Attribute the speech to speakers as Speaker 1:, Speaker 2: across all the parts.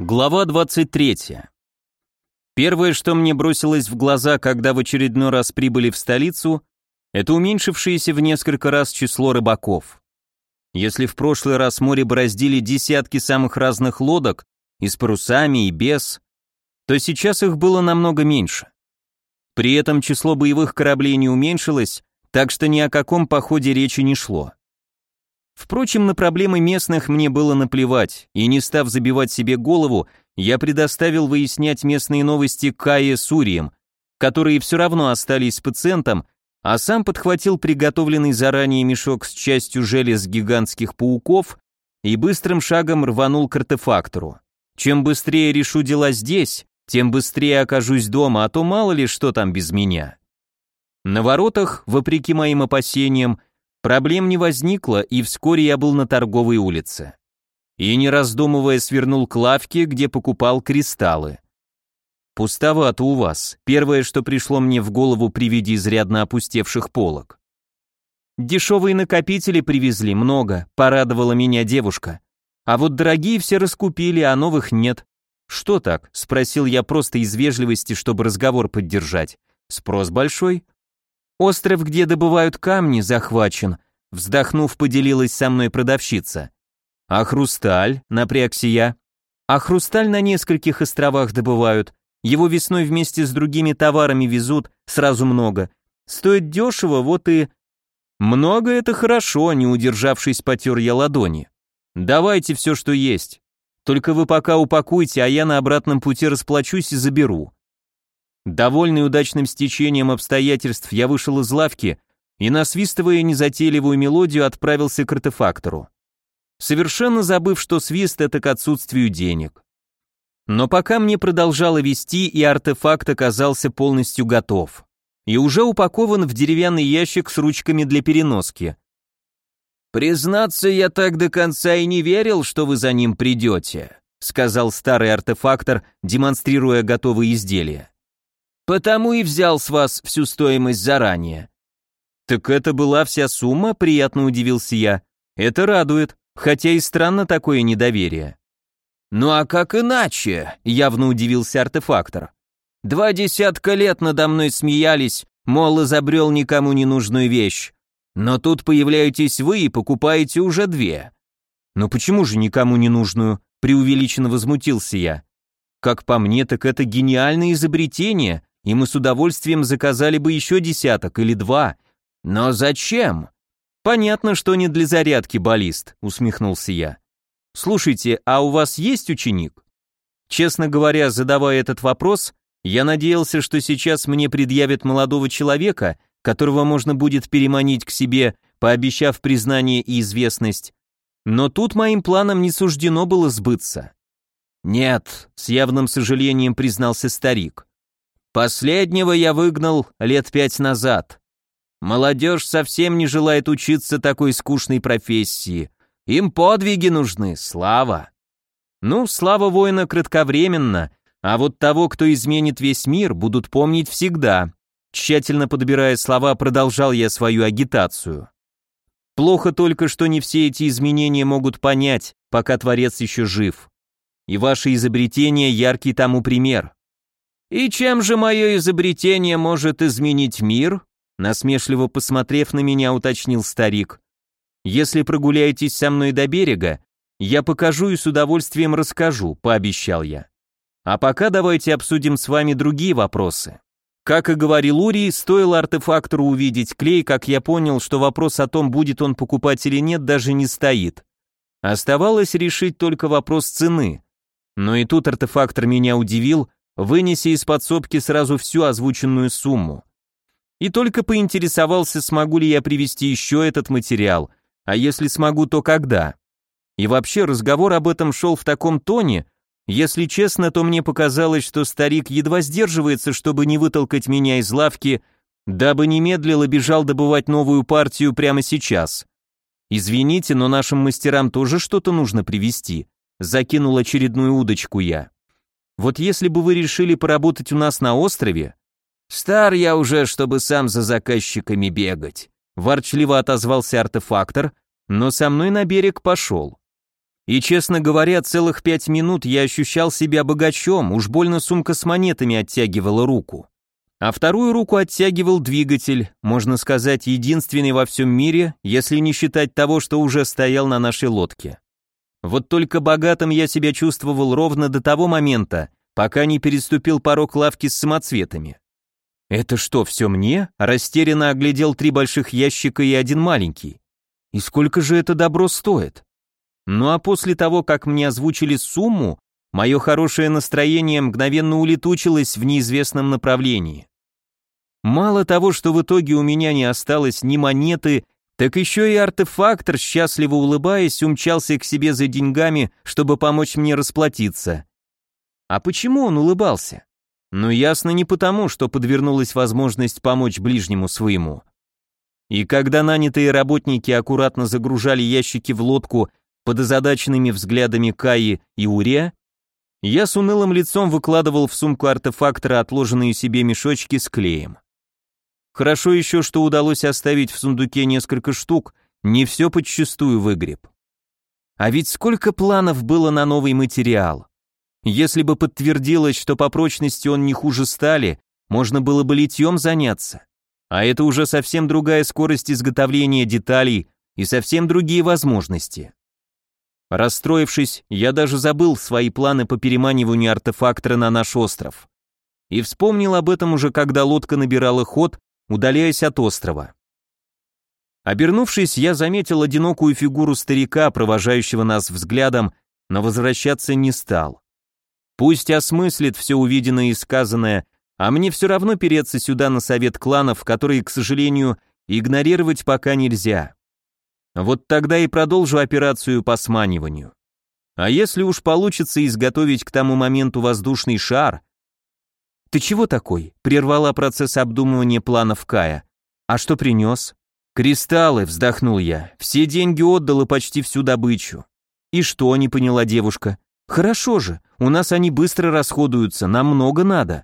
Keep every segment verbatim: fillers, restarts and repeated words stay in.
Speaker 1: Глава двадцать третья. Первое, что мне бросилось в глаза, когда в очередной раз прибыли в столицу, это уменьшившееся в несколько раз число рыбаков. Если в прошлый раз море бороздили десятки самых разных лодок, и с парусами, и без, то сейчас их было намного меньше. При этом число боевых кораблей не уменьшилось, так что ни о каком походе речи не шло. Впрочем, на проблемы местных мне было наплевать, и не став забивать себе голову, я предоставил выяснять местные новости Кае с Урием, которые все равно остались с пациентом, а сам подхватил приготовленный заранее мешок с частью желез гигантских пауков и быстрым шагом рванул к артефактору. Чем быстрее решу дела здесь, тем быстрее окажусь дома, а то мало ли что там без меня. На воротах, вопреки моим опасениям, проблем не возникло, и вскоре я был на торговой улице. И не раздумывая свернул к лавке, где покупал кристаллы. Пустовато у вас, первое, что пришло мне в голову при виде изрядно опустевших полок. Дешевые накопители привезли, много, порадовала меня девушка. А вот дорогие все раскупили, а новых нет. Что так? Спросил я просто из вежливости, чтобы разговор поддержать. Спрос большой? Остров, где добывают камни, захвачен, вздохнув, поделилась со мной продавщица. А хрусталь, напрягся я. А хрусталь на нескольких островах добывают. Его весной вместе с другими товарами везут, сразу много. Стоит дешево, вот и... Много это хорошо, не удержавшись, потер я ладони. Давайте все, что есть. Только вы пока упакуйте, а я на обратном пути расплачусь и заберу. Довольный удачным стечением обстоятельств, я вышел из лавки и, насвистывая незатейливую мелодию, отправился к артефактору. Совершенно забыв, что свист — это к отсутствию денег. Но пока мне продолжало вести, и артефакт оказался полностью готов. И уже упакован в деревянный ящик с ручками для переноски. «Признаться, я так до конца и не верил, что вы за ним придете», сказал старый артефактор, демонстрируя готовые изделия. «Потому и взял с вас всю стоимость заранее». «Так это была вся сумма?» — приятно удивился я. «Это радует, хотя и странно такое недоверие». «Ну а как иначе?» — явно удивился артефактор. «Два десятка лет надо мной смеялись, мол, изобрел никому не нужную вещь. Но тут появляетесь вы и покупаете уже две». «Но почему же никому не нужную?» — преувеличенно возмутился я. «Как по мне, так это гениальное изобретение, и мы с удовольствием заказали бы еще десяток или два. Но зачем?» «Понятно, что не для зарядки, баллист», — усмехнулся я. «Слушайте, а у вас есть ученик?» Честно говоря, задавая этот вопрос, я надеялся, что сейчас мне предъявят молодого человека, которого можно будет переманить к себе, пообещав признание и известность. Но тут моим планам не суждено было сбыться. «Нет», — с явным сожалением признался старик. «Последнего я выгнал лет пять назад. Молодежь совсем не желает учиться такой скучной профессии. Им подвиги нужны, слава». «Ну, слава воина кратковременно, а вот того, кто изменит весь мир, будут помнить всегда». Тщательно подбирая слова, продолжал я свою агитацию. Плохо только, что не все эти изменения могут понять, пока Творец еще жив. И ваше изобретение — яркий тому пример. «И чем же мое изобретение может изменить мир?» Насмешливо посмотрев на меня, уточнил старик. «Если прогуляетесь со мной до берега, я покажу и с удовольствием расскажу», — пообещал я. «А пока давайте обсудим с вами другие вопросы». Как и говорил Урий, стоило артефактору увидеть клей, как я понял, что вопрос о том, будет он покупать или нет, даже не стоит. Оставалось решить только вопрос цены. Но и тут артефактор меня удивил, вынеся из подсобки сразу всю озвученную сумму. И только поинтересовался, смогу ли я привезти еще этот материал, а если смогу, то когда. И вообще разговор об этом шел в таком тоне. Если честно, то мне показалось, что старик едва сдерживается, чтобы не вытолкать меня из лавки, дабы не медлил и бежал добывать новую партию прямо сейчас. «Извините, но нашим мастерам тоже что-то нужно привезти», закинул очередную удочку я. «Вот если бы вы решили поработать у нас на острове...» «Стар я уже, чтобы сам за заказчиками бегать», ворчливо отозвался артефактор, но со мной на берег пошел. И, честно говоря, целых пять минут я ощущал себя богачом, уж больно сумка с монетами оттягивала руку. А вторую руку оттягивал двигатель, можно сказать, единственный во всем мире, если не считать того, что уже стоял на нашей лодке. Вот только богатым я себя чувствовал ровно до того момента, пока не переступил порог лавки с самоцветами. «Это что, все мне?» – растерянно оглядел три больших ящика и один маленький. «И сколько же это добро стоит?» Ну а после того, как мне озвучили сумму, мое хорошее настроение мгновенно улетучилось в неизвестном направлении. Мало того, что в итоге у меня не осталось ни монеты, так еще и артефактор, счастливо улыбаясь, умчался к себе за деньгами, чтобы помочь мне расплатиться. А почему он улыбался? Ну ясно, не потому, что подвернулась возможность помочь ближнему своему. И когда нанятые работники аккуратно загружали ящики в лодку под озадаченными взглядами Каи и Урия, я с унылым лицом выкладывал в сумку артефактора отложенные себе мешочки с клеем. Хорошо еще, что удалось оставить в сундуке несколько штук, не все подчистую выгреб. А ведь сколько планов было на новый материал. Если бы подтвердилось, что по прочности он не хуже стали, можно было бы литьем заняться. А это уже совсем другая скорость изготовления деталей и совсем другие возможности. Расстроившись, я даже забыл свои планы по переманиванию артефактора на наш остров. И вспомнил об этом уже, когда лодка набирала ход, удаляясь от острова. Обернувшись, я заметил одинокую фигуру старика, провожающего нас взглядом, но возвращаться не стал. Пусть осмыслит все увиденное и сказанное, а мне все равно переться сюда на совет кланов, которые, к сожалению, игнорировать пока нельзя. Вот тогда и продолжу операцию по сманиванию. А если уж получится изготовить к тому моменту воздушный шар... «Ты чего такой?» — прервала процесс обдумывания планов Кая. «А что принес?» «Кристаллы», — вздохнул я. «Все деньги отдал и почти всю добычу». «И что?» — не поняла девушка. «Хорошо же, у нас они быстро расходуются, нам много надо».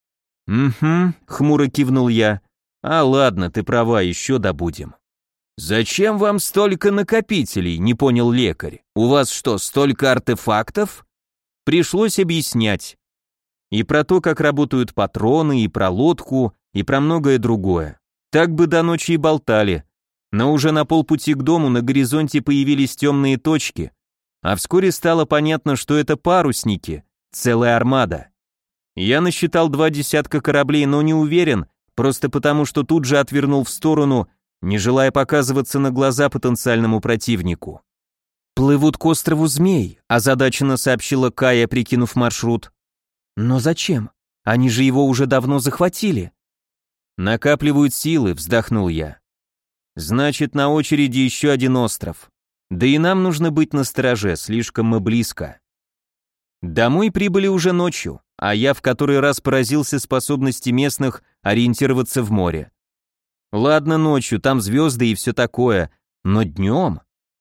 Speaker 1: «Угу», — хмуро кивнул я. «А ладно, ты права, еще добудем». «Зачем вам столько накопителей?» — не понял лекарь. «У вас что, столько артефактов?» Пришлось объяснять. И про то, как работают патроны, и про лодку, и про многое другое. Так бы до ночи и болтали. Но уже на полпути к дому на горизонте появились темные точки, а вскоре стало понятно, что это парусники, целая армада. Я насчитал два десятка кораблей, но не уверен, просто потому что тут же отвернул в сторону, не желая показываться на глаза потенциальному противнику. «Плывут к острову Змей», — озадаченно сообщила Кая, прикинув маршрут. «Но зачем? Они же его уже давно захватили». «Накапливают силы», — вздохнул я. «Значит, на очереди еще один остров. Да и нам нужно быть настороже, слишком мы близко». Домой прибыли уже ночью, а я в который раз поразился способности местных ориентироваться в море. Ладно ночью, там звезды и все такое, но днем...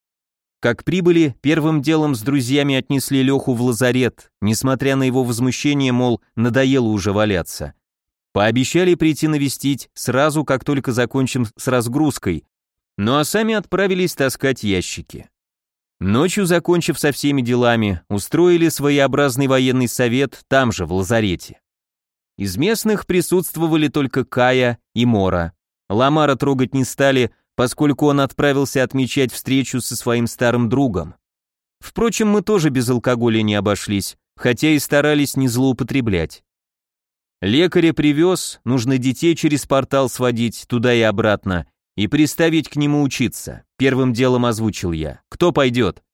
Speaker 1: Как прибыли, первым делом с друзьями отнесли Леху в лазарет, несмотря на его возмущение, мол, надоело уже валяться. Пообещали прийти навестить сразу, как только закончим с разгрузкой, ну а сами отправились таскать ящики. Ночью, закончив со всеми делами, устроили своеобразный военный совет там же, в лазарете. Из местных присутствовали только Кая и Мора. Ламара трогать не стали, поскольку он отправился отмечать встречу со своим старым другом. Впрочем, мы тоже без алкоголя не обошлись, хотя и старались не злоупотреблять. Лекаря привез, нужно детей через портал сводить туда и обратно, и приставить к нему учиться. Первым делом озвучил я. Кто пойдет?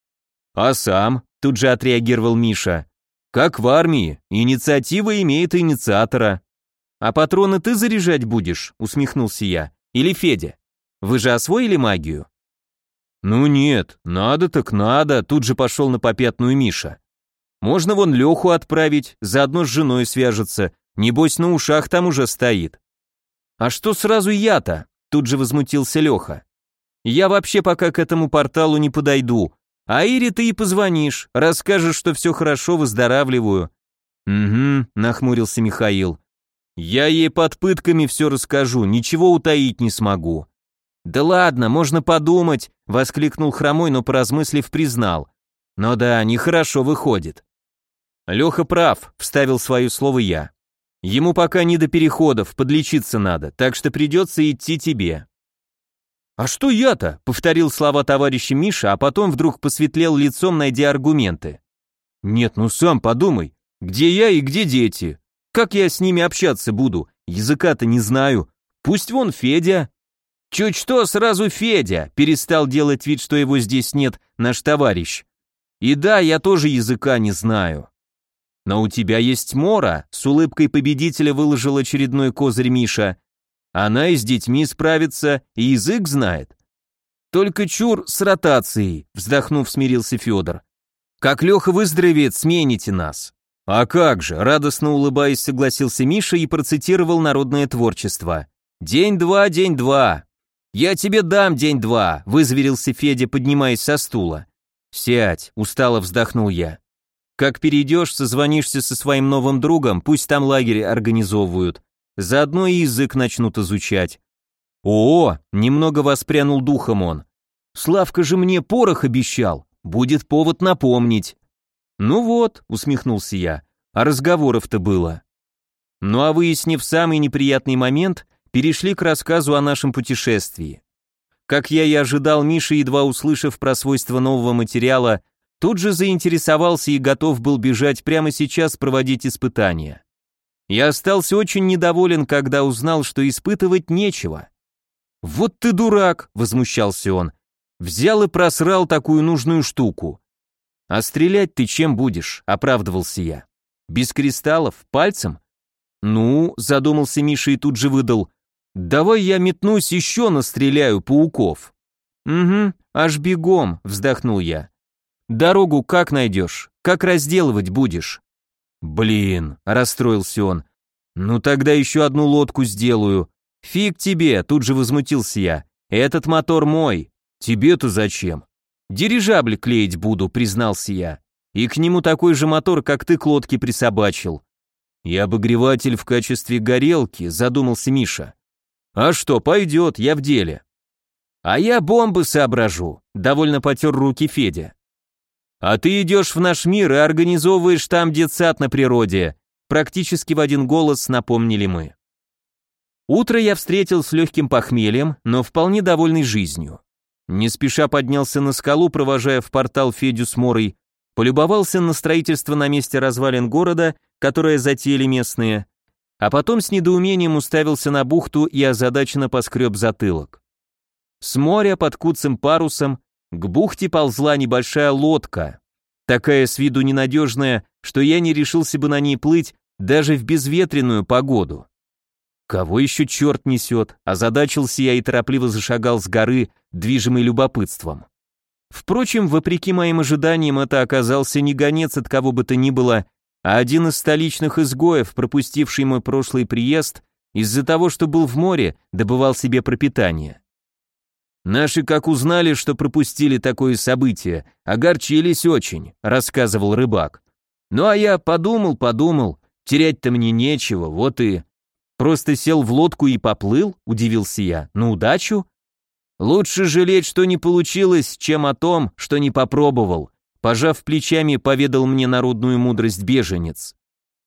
Speaker 1: А сам, тут же отреагировал Миша. Как в армии, инициатива имеет инициатора. А патроны ты заряжать будешь, усмехнулся я. Или Федя? Вы же освоили магию? Ну нет, надо так надо, тут же пошел на попятную Миша. Можно вон Леху отправить, заодно с женой свяжется, небось на ушах там уже стоит. А что сразу я-то? Тут же возмутился Леха. Я вообще пока к этому порталу не подойду, а Ире ты и позвонишь, расскажешь, что все хорошо, выздоравливаю. Угу, нахмурился Михаил. Я ей под пытками все расскажу, ничего утаить не смогу. Да ладно, можно подумать, воскликнул Хромой, но поразмыслив признал. Но да, нехорошо выходит. Леха прав, вставил свое слово я. Ему пока не до переходов, подлечиться надо, так что придется идти тебе. А что я-то? Повторил слова товарища Миша, а потом вдруг посветлел лицом, найдя аргументы. Нет, ну сам подумай, где я и где дети? Как я с ними общаться буду? Языка-то не знаю. Пусть вон Федя. Чуть что, сразу Федя, перестал делать вид, что его здесь нет, наш товарищ. И да, я тоже языка не знаю. Но у тебя есть Мора, с улыбкой победителя выложил очередной козырь Миша. Она и с детьми справится, и язык знает. Только чур с ротацией, вздохнув, смирился Федор. Как Леха выздоровеет, смените нас. А как же, радостно улыбаясь, согласился Миша и процитировал народное творчество. День-два, день-два. Я тебе дам день-два, вызверился Федя, поднимаясь со стула. Сядь, устало вздохнул я. Как перейдешь, созвонишься со своим новым другом, пусть там лагерь организовывают. Заодно и язык начнут изучать. О, немного воспрянул духом он. Славка же мне порох обещал, будет повод напомнить. Ну вот, усмехнулся я, а разговоров-то было. Ну а выяснив самый неприятный момент, перешли к рассказу о нашем путешествии. Как я и ожидал, Миша, едва услышав про свойства нового материала, тут же заинтересовался и готов был бежать прямо сейчас проводить испытания. Я остался очень недоволен, когда узнал, что испытывать нечего. «Вот ты дурак!» — возмущался он. «Взял и просрал такую нужную штуку». «А стрелять ты чем будешь?» — оправдывался я. «Без кристаллов? Пальцем?» «Ну», — задумался Миша и тут же выдал. «Давай я метнусь еще настреляю пауков». «Угу, аж бегом», — вздохнул я. «Дорогу как найдешь? Как разделывать будешь?» «Блин», — расстроился он. «Ну тогда еще одну лодку сделаю». «Фиг тебе», — тут же возмутился я. «Этот мотор мой. Тебе-то зачем?» «Дирижабль клеить буду», — признался я. «И к нему такой же мотор, как ты к лодке присобачил». «И обогреватель в качестве горелки», — задумался Миша. «А что, пойдет, я в деле». «А я бомбы соображу», — довольно потер руки Федя. «А ты идешь в наш мир и организовываешь там детсад на природе», практически в один голос напомнили мы. Утро я встретил с легким похмельем, но вполне довольный жизнью. Не спеша поднялся на скалу, провожая в портал Федю с Морой, полюбовался на строительство на месте развалин города, которое затеяли местные, а потом с недоумением уставился на бухту и озадаченно поскреб затылок. С моря под куцым парусом к бухте ползла небольшая лодка, такая с виду ненадежная, что я не решился бы на ней плыть даже в безветренную погоду. Кого еще черт несет, озадачился я и торопливо зашагал с горы, движимый любопытством. Впрочем, вопреки моим ожиданиям, это оказался не гонец от кого бы то ни было, а один из столичных изгоев, пропустивший мой прошлый приезд, из-за того, что был в море, добывал себе пропитание. «Наши, как узнали, что пропустили такое событие, огорчились очень», — рассказывал рыбак. «Ну а я подумал, подумал, терять-то мне нечего, вот и...» «Просто сел в лодку и поплыл?» — удивился я. «На удачу?» «Лучше жалеть, что не получилось, чем о том, что не попробовал», — пожав плечами, поведал мне народную мудрость беженец.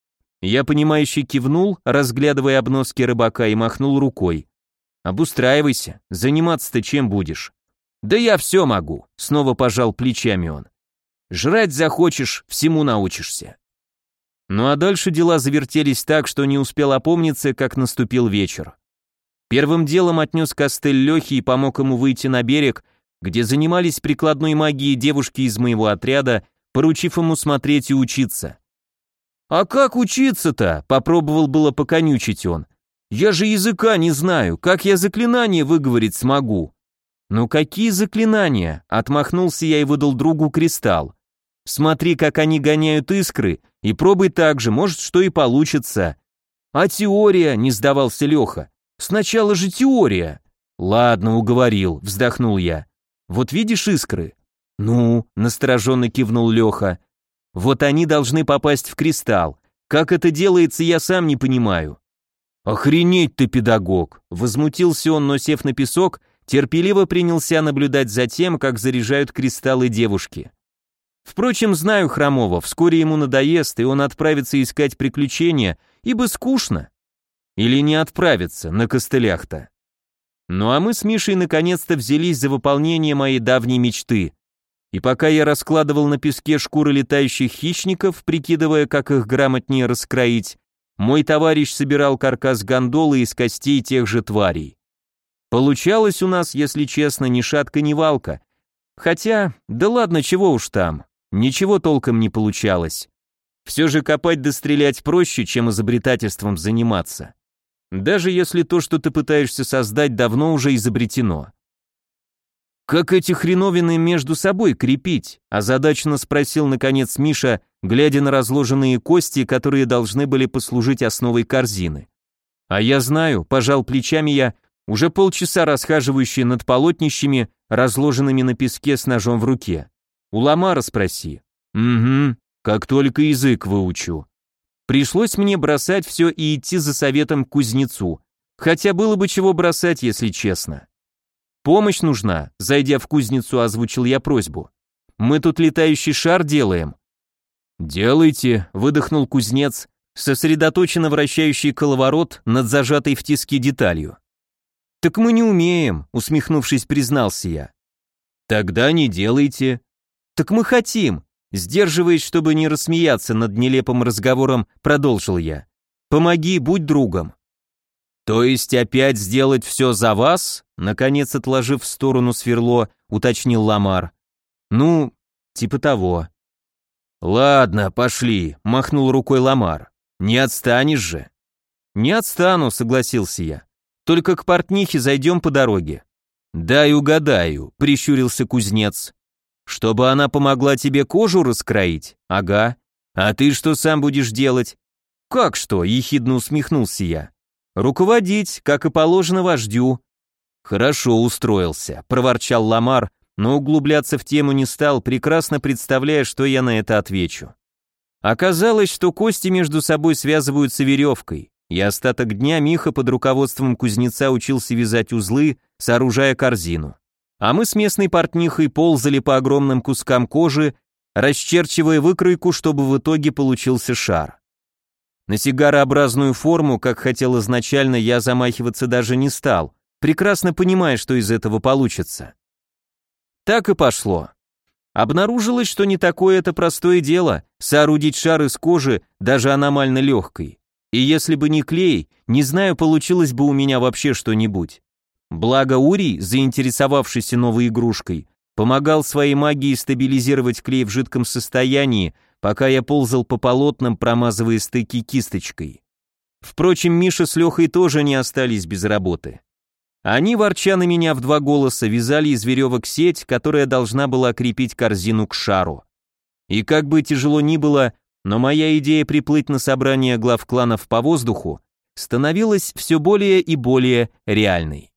Speaker 1: Я понимающе кивнул, разглядывая обноски рыбака, и махнул рукой. «Обустраивайся, заниматься-то чем будешь?» «Да я все могу», — снова пожал плечами он. «Жрать захочешь, всему научишься». Ну а дальше дела завертелись так, что не успел опомниться, как наступил вечер. Первым делом отнес костыль Лехи и помог ему выйти на берег, где занимались прикладной магией девушки из моего отряда, поручив ему смотреть и учиться. «А как учиться-то?» — попробовал было поконючить он. «Я же языка не знаю, как я заклинание выговорить смогу?» «Ну какие заклинания?» — отмахнулся я и выдал другу кристалл. «Смотри, как они гоняют искры, и пробуй так же, может, что и получится». «А теория?» — не сдавался Леха. «Сначала же теория». «Ладно, уговорил», — вздохнул я. «Вот видишь искры?» «Ну», — настороженно кивнул Леха. «Вот они должны попасть в кристалл. Как это делается, я сам не понимаю». «Охренеть ты, педагог!» — возмутился он, но, сев на песок, терпеливо принялся наблюдать за тем, как заряжают кристаллы девушки. Впрочем, знаю Хромова, вскоре ему надоест, и он отправится искать приключения, ибо скучно. Или не отправится, на костылях-то. Ну а мы с Мишей наконец-то взялись за выполнение моей давней мечты. И пока я раскладывал на песке шкуры летающих хищников, прикидывая, как их грамотнее раскроить, мой товарищ собирал каркас гондолы из костей тех же тварей. Получалось у нас, если честно, ни шатка, ни валка. Хотя, да ладно, чего уж там, ничего толком не получалось. Все же копать да стрелять проще, чем изобретательством заниматься. Даже если то, что ты пытаешься создать, давно уже изобретено. «Как эти хреновины между собой крепить?» – озадаченно спросил наконец Миша, глядя на разложенные кости, которые должны были послужить основой корзины. «А я знаю», – пожал плечами я, уже полчаса расхаживающий над полотнищами, разложенными на песке с ножом в руке. «У Ламара спроси». «Угу, как только язык выучу». Пришлось мне бросать все и идти за советом к кузнецу, хотя было бы чего бросать, если честно. «Помощь нужна», — зайдя в кузницу, озвучил я просьбу. «Мы тут летающий шар делаем». «Делайте», — выдохнул кузнец, сосредоточенно вращающий коловорот над зажатой в тиски деталью. «Так мы не умеем», — усмехнувшись, признался я. «Тогда не делайте». «Так мы хотим», — сдерживаясь, чтобы не рассмеяться над нелепым разговором, продолжил я. «Помоги, будь другом». «То есть опять сделать все за вас?» Наконец, отложив в сторону сверло, уточнил Ламар. «Ну, типа того». «Ладно, пошли», — махнул рукой Ламар. «Не отстанешь же». «Не отстану», — согласился я. «Только к портнихе зайдем по дороге». «Дай угадаю», — прищурился кузнец. «Чтобы она помогла тебе кожу раскроить?» «Ага. А ты что сам будешь делать?» «Как что?» — ехидно усмехнулся я. «Руководить, как и положено вождю». «Хорошо устроился», — проворчал Ламар, но углубляться в тему не стал, прекрасно представляя, что я на это отвечу. Оказалось, что кости между собой связываются веревкой, и остаток дня Миха под руководством кузнеца учился вязать узлы, сооружая корзину. А мы с местной портнихой ползали по огромным кускам кожи, расчерчивая выкройку, чтобы в итоге получился шар. На сигарообразную форму, как хотел изначально, я замахиваться даже не стал, прекрасно понимая, что из этого получится. Так и пошло. Обнаружилось, что не такое это простое дело соорудить шар из кожи, даже аномально легкой. И если бы не клей, не знаю, получилось бы у меня вообще что-нибудь. Благо Урий, заинтересовавшийся новой игрушкой, помогал своей магией стабилизировать клей в жидком состоянии, пока я ползал по полотнам, промазывая стыки кисточкой. Впрочем, Миша с Лехой тоже не остались без работы. Они, ворча на меня в два голоса, вязали из веревок сеть, которая должна была крепить корзину к шару. И как бы тяжело ни было, но моя идея приплыть на собрание глав кланов по воздуху становилась все более и более реальной.